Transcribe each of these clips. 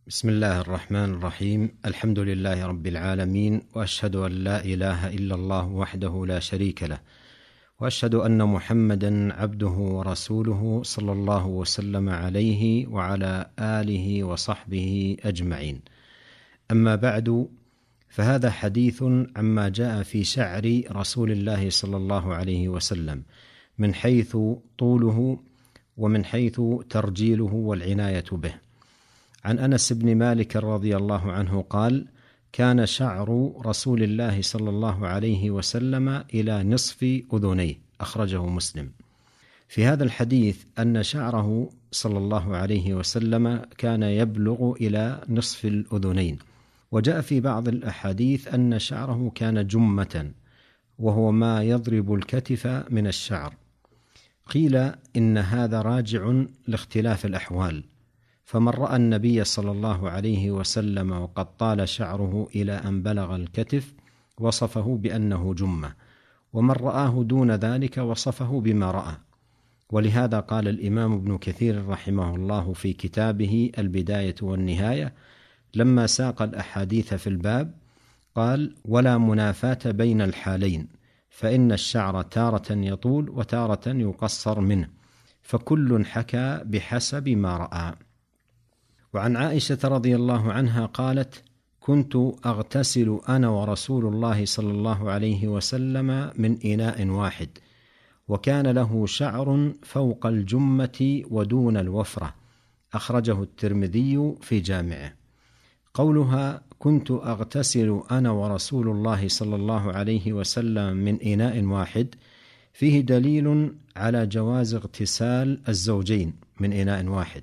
بسم الله الرحمن الرحيم. الحمد لله رب العالمين، وأشهد أن لا إله إلا الله وحده لا شريك له، وأشهد أن محمدا عبده ورسوله صلى الله وسلم عليه وعلى آله وصحبه أجمعين. أما بعد، فهذا حديث عما جاء في شعر رسول الله صلى الله عليه وسلم من حيث طوله ومن حيث ترجيله والعناية به. عن أنس بن مالك رضي الله عنه قال: كان شعر رسول الله صلى الله عليه وسلم إلى نصف أذنيه، أخرجه مسلم. في هذا الحديث أن شعره صلى الله عليه وسلم كان يبلغ إلى نصف الأذنين، وجاء في بعض الأحاديث أن شعره كان جمة، وهو ما يضرب الكتف من الشعر. قيل إن هذا راجع لاختلاف الأحوال، فمن رأى النبي صلى الله عليه وسلم وقد طال شعره إلى أن بلغ الكتف وصفه بأنه جمة، ومن رآه دون ذلك وصفه بما رأى. ولهذا قال الإمام ابن كثير رحمه الله في كتابه البداية والنهاية لما ساق الأحاديث في الباب قال: ولا منافاة بين الحالين، فإن الشعر تارة يطول وتارة يقصر منه، فكل حكى بحسب ما رأى. وعن عائشة رضي الله عنها قالت: كنت أغتسل أنا ورسول الله صلى الله عليه وسلم من إناء واحد، وكان له شعر فوق الجمة ودون الوفرة، أخرجه الترمذي في جامعه. قولها كنت أغتسل أنا ورسول الله صلى الله عليه وسلم من إناء واحد فيه دليل على جواز اغتسال الزوجين من إناء واحد.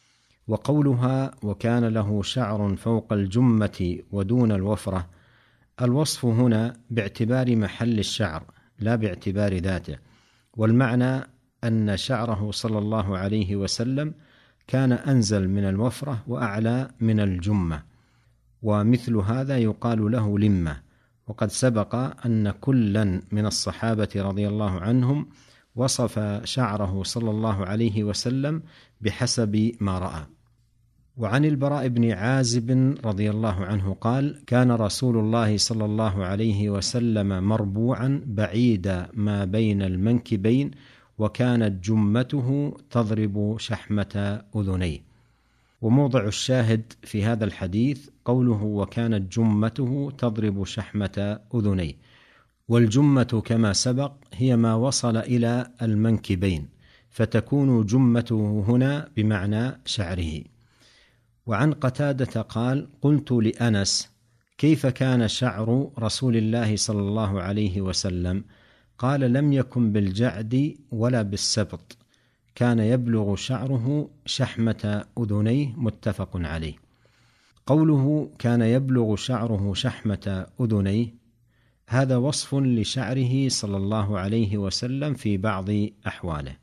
وقولها وكان له شعر فوق الجمة ودون الوفرة، الوصف هنا باعتبار محل الشعر لا باعتبار ذاته، والمعنى أن شعره صلى الله عليه وسلم كان أنزل من الوفرة وأعلى من الجمة، ومثل هذا يقال له لمة. وقد سبق أن كلا من الصحابة رضي الله عنهم وصف شعره صلى الله عليه وسلم بحسب ما رأى. وعن البراء بن عازب رضي الله عنه قال: كان رسول الله صلى الله عليه وسلم مربوعا بعيد ما بين المنكبين، وكانت جمته تضرب شحمة أذنيه. وموضع الشاهد في هذا الحديث قوله وكانت جمته تضرب شحمة أذنيه، والجمة كما سبق هي ما وصل إلى المنكبين، فتكون جمته هنا بمعنى شعره. وعن قتادة قال: قلت لأنس: كيف كان شعر رسول الله صلى الله عليه وسلم؟ قال: لم يكن بالجعد ولا بالسبط، كان يبلغ شعره شحمة أذنيه، متفق عليه. قوله كان يبلغ شعره شحمة أذنيه هذا وصف لشعره صلى الله عليه وسلم في بعض أحواله.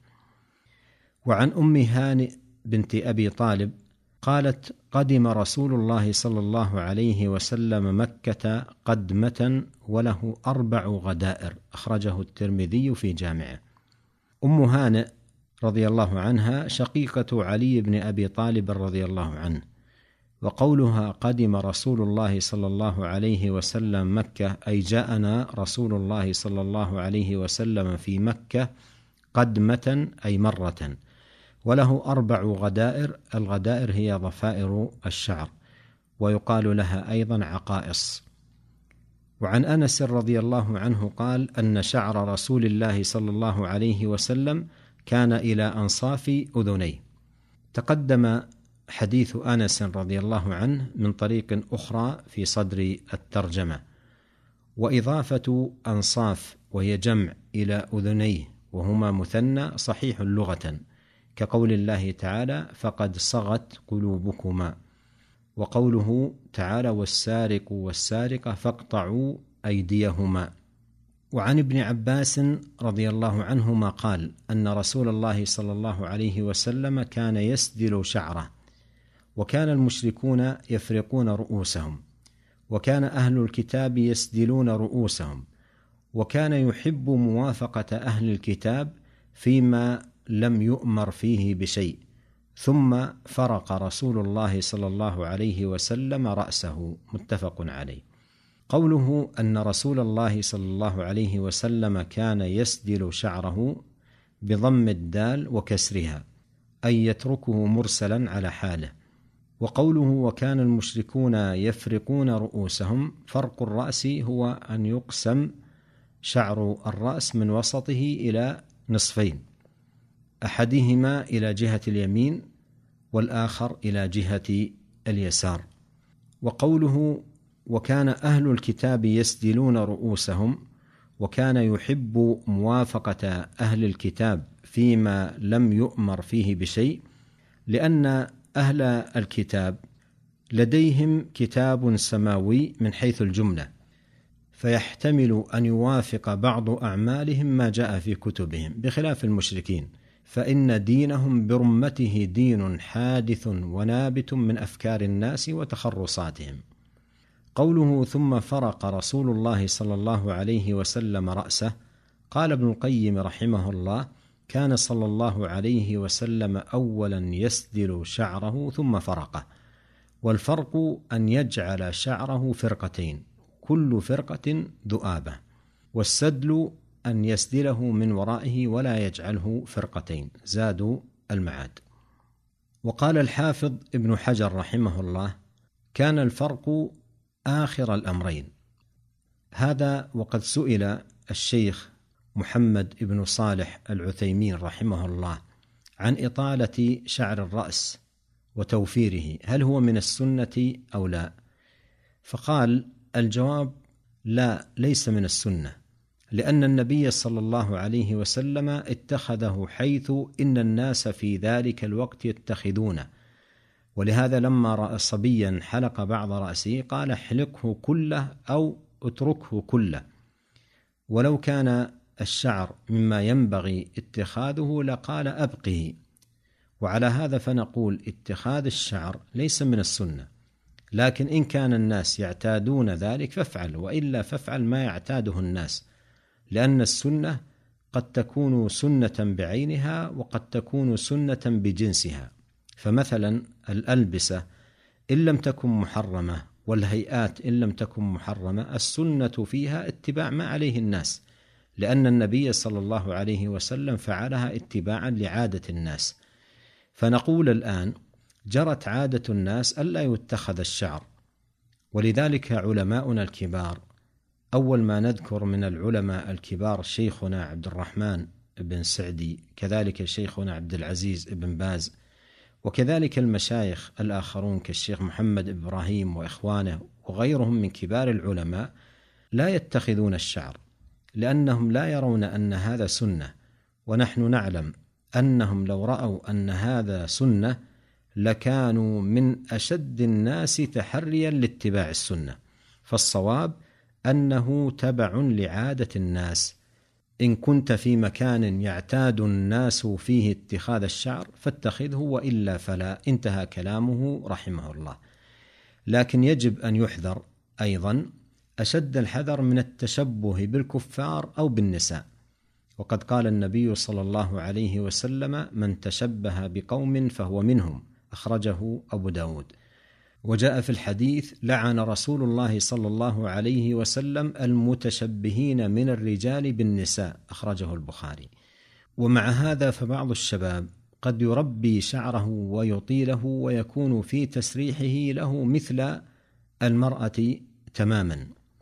وعن أم هانئ بنت أبي طالب قالت: قدم رسول الله صلى الله عليه وسلم مكة قدمة وله 4 غدائر، أخرجه الترمذي في جامعه. أم هانئ رضي الله عنها شقيقة علي بن أبي طالب رضي الله عنه. وقولها قدم رسول الله صلى الله عليه وسلم مكة أي جاءنا رسول الله صلى الله عليه وسلم في مكة قدمة أي مرة، وله 4 غدائر. الغدائر هي ضفائر الشعر، ويقال لها أيضا عقائص. وعن أنس رضي الله عنه قال: أن شعر رسول الله صلى الله عليه وسلم كان إلى أنصاف أذنيه. تقدم حديث أنس رضي الله عنه من طريق أخرى في صدر الترجمة. وإضافة أنصاف وهي جمع إلى أذنيه وهما مثنى صحيح لغة، كقول الله تعالى: فقد صغت قلوبكما. وقوله تعالى: والسارق والسارقة فاقطعوا أيديهما. وعن ابن عباس رضي الله عنهما قال: أن رسول الله صلى الله عليه وسلم كان يسدل شعره، وكان المشركون يفرقون رؤوسهم، وكان أهل الكتاب يسدلون رؤوسهم، وكان يحب موافقة أهل الكتاب فيما لم يؤمر فيه بشيء، ثم فرق رسول الله صلى الله عليه وسلم رأسه، متفق عليه. قوله أن رسول الله صلى الله عليه وسلم كان يسدل شعره بضم الدال وكسرها، أي يتركه مرسلا على حاله. وقوله وكان المشركون يفرقون رؤوسهم، فرق الرأس هو أن يقسم شعر الرأس من وسطه إلى نصفين، أحدهما إلى جهة اليمين والآخر إلى جهة اليسار. وقوله وكان أهل الكتاب يسدلون رؤوسهم، وكان يحب موافقة أهل الكتاب فيما لم يؤمر فيه بشيء، لأن أهل الكتاب لديهم كتاب سماوي من حيث الجملة، فيحتمل أن يوافق بعض أعمالهم ما جاء في كتبهم، بخلاف المشركين فإن دينهم برمته دين حادث ونابت من أفكار الناس وتخرصاتهم. قوله ثم فرق رسول الله صلى الله عليه وسلم رأسه، قال ابن القيم رحمه الله كان صلى الله عليه وسلم أولا يسدل شعره ثم فرقه، والفرق أن يجعل شعره فرقتين كل فرقة ذؤابة، والسدل أن يسدله من ورائه ولا يجعله فرقتين، زادوا المعاد. وقال الحافظ ابن حجر رحمه الله كان الفرق آخر الأمرين. هذا وقد سئل الشيخ محمد بن صالح العثيمين رحمه الله عن إطالة شعر الرأس وتوفيره، هل هو من السنة أو لا؟ فقال الجواب لا، ليس من السنة، لأن النبي صلى الله عليه وسلم اتخذه حيث إن الناس في ذلك الوقت يتخذونه، ولهذا لما رأى صبيا حلق بعض رأسه قال احلقه كله أو اتركه كله، ولو كان الشعر مما ينبغي اتخاذه لقال أبقه. وعلى هذا فنقول اتخاذ الشعر ليس من السنة، لكن إن كان الناس يعتادون ذلك فافعل، وإلا فافعل ما يعتاده الناس، لأن السنة قد تكون سنة بعينها وقد تكون سنة بجنسها. فمثلا الألبسة إن لم تكن محرمة والهيئات إن لم تكن محرمة، السنة فيها اتباع ما عليه الناس، لأن النبي صلى الله عليه وسلم فعلها اتباعا لعادة الناس. فنقول الآن جرت عادة الناس ألا يتخذ الشعر، ولذلك علماؤنا الكبار، أول ما نذكر من العلماء الكبار شيخنا عبد الرحمن بن سعدي، كذلك شيخنا عبد العزيز بن باز، وكذلك المشايخ الآخرون كالشيخ محمد إبراهيم وإخوانه وغيرهم من كبار العلماء، لا يتخذون الشعر لأنهم لا يرون أن هذا سنة، ونحن نعلم أنهم لو رأوا أن هذا سنة لكانوا من أشد الناس تحريا لاتباع السنة. فالصواب أنه تبع لعادة الناس، إن كنت في مكان يعتاد الناس فيه اتخاذ الشعر فاتخذه، وإلا فلا، انتهى كلامه رحمه الله. لكن يجب أن يحذر أيضا أشد الحذر من التشبه بالكفار أو بالنساء، وقد قال النبي صلى الله عليه وسلم من تشبه بقوم فهو منهم، أخرجه أبو داود. وجاء في الحديث لعن رسول الله صلى الله عليه وسلم المتشبهين من الرجال بالنساء، أخرجه البخاري. ومع هذا فبعض الشباب قد يربي شعره ويطيله ويكون في تسريحه له مثل المرأة تماما،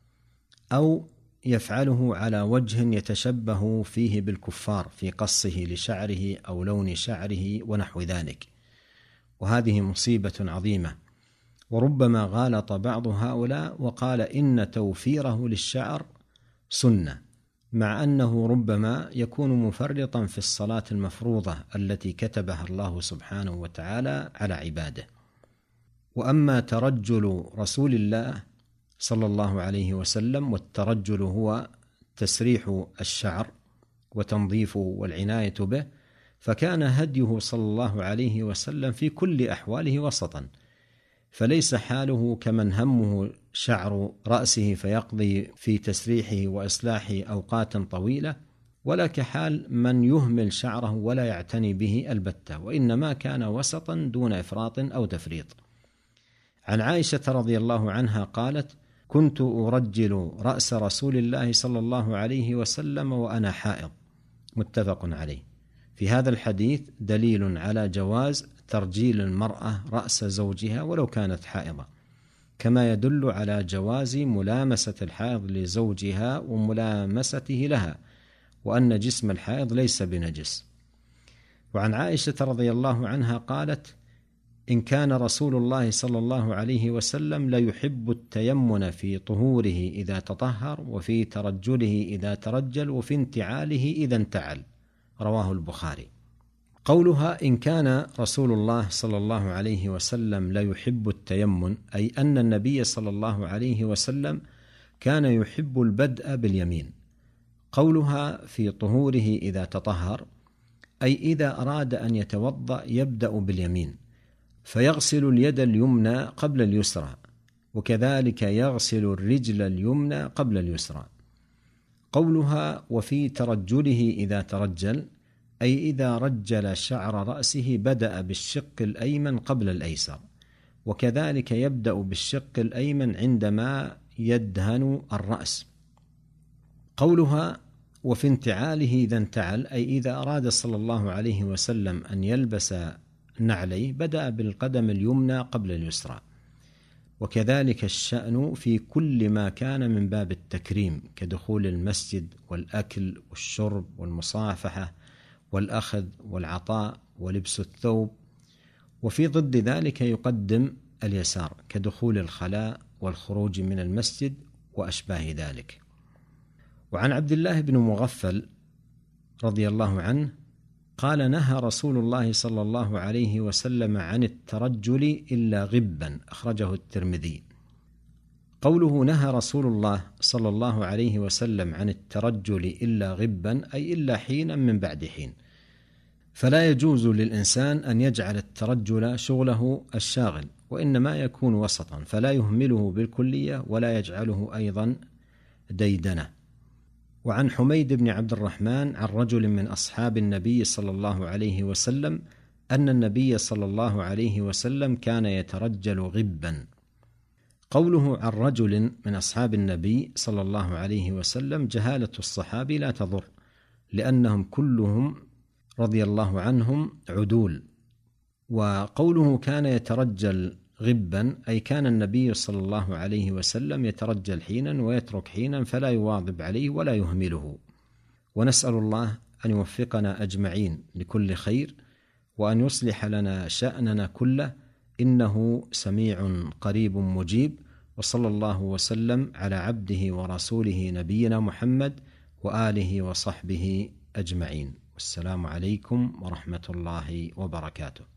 أو يفعله على وجه يتشبه فيه بالكفار في قصه لشعره أو لون شعره ونحو ذلك، وهذه مصيبة عظيمة. وربما غالط بعض هؤلاء وقال إن توفيره للشعر سنة، مع أنه ربما يكون مفرطا في الصلاة المفروضة التي كتبها الله سبحانه وتعالى على عباده. وأما ترجل رسول الله صلى الله عليه وسلم، والترجل هو تسريح الشعر وتنظيفه والعناية به، فكان هديه صلى الله عليه وسلم في كل أحواله وسطا، فليس حاله كمن همه شعر رأسه فيقضي في تسريحه وإصلاحه أوقاتا طويلة ولا كحال من يهمل شعره ولا يعتني به البتة، وإنما كان وسطا دون إفراط أو تفريط. عن عائشة رضي الله عنها قالت: كنت أرجل رأس رسول الله صلى الله عليه وسلم وأنا حائض. متفق عليه. في هذا الحديث دليل على جواز ترجيل المرأة رأس زوجها ولو كانت حائضة، كما يدل على جواز ملامسة الحائض لزوجها وملامسته لها، وأن جسم الحائض ليس بنجس. وعن عائشة رضي الله عنها قالت: إن كان رسول الله صلى الله عليه وسلم ليحب التيمن في طهوره إذا تطهر، وفي ترجله إذا ترجل، وفي انتعاله إذا انتعل. رواه البخاري. قولها إن كان رسول الله صلى الله عليه وسلم ليحب التيمن، أي أن النبي صلى الله عليه وسلم كان يحب البدء باليمين. قولها في طهوره إذا تطهر، أي إذا أراد أن يتوضأ يبدأ باليمين، فيغسل اليد اليمنى قبل اليسرى، وكذلك يغسل الرجل اليمنى قبل اليسرى. قولها وفي ترجله إذا ترجل، أي إذا رجل شعر رأسه بدأ بالشق الأيمن قبل الأيسر، وكذلك يبدأ بالشق الأيمن عندما يدهن الرأس. قولها وفي انتعاله إذا انتعل، أي إذا أراد صلى الله عليه وسلم أن يلبس نعليه بدأ بالقدم اليمنى قبل اليسرى. وكذلك الشأن في كل ما كان من باب التكريم، كدخول المسجد والأكل والشرب والمصافحة والأخذ والعطاء ولبس الثوب. وفي ضد ذلك يقدم اليسار، كدخول الخلاء والخروج من المسجد وأشباه ذلك. وعن عبد الله بن مغفل رضي الله عنه قال: نهى رسول الله صلى الله عليه وسلم عن الترجل إلا غبا. أخرجه الترمذي. قوله نهى رسول الله صلى الله عليه وسلم عن الترجل إلا غبا، أي إلا حينا من بعد حين، فلا يجوز للإنسان أن يجعل الترجل شغله الشاغل، وإنما يكون وسطا، فلا يهمله بالكلية ولا يجعله أيضا ديدنة. وعن حميد بن عبد الرحمن عن رجل من أصحاب النبي صلى الله عليه وسلم أن النبي صلى الله عليه وسلم كان يترجل غبا. قوله عن رجل من أصحاب النبي صلى الله عليه وسلم، جهالة الصحابي لا تضر، لأنهم كلهم رضي الله عنهم عدول. وقوله كان يترجل غبا، أي كان النبي صلى الله عليه وسلم يترجل حينا ويترك حينا، فلا يواظب عليه ولا يهمله. ونسأل الله أن يوفقنا أجمعين لكل خير، وأن يصلح لنا شأننا كله، إنه سميع قريب مجيب. وصلى الله وسلم على عبده ورسوله نبينا محمد وآله وصحبه أجمعين. والسلام عليكم ورحمة الله وبركاته.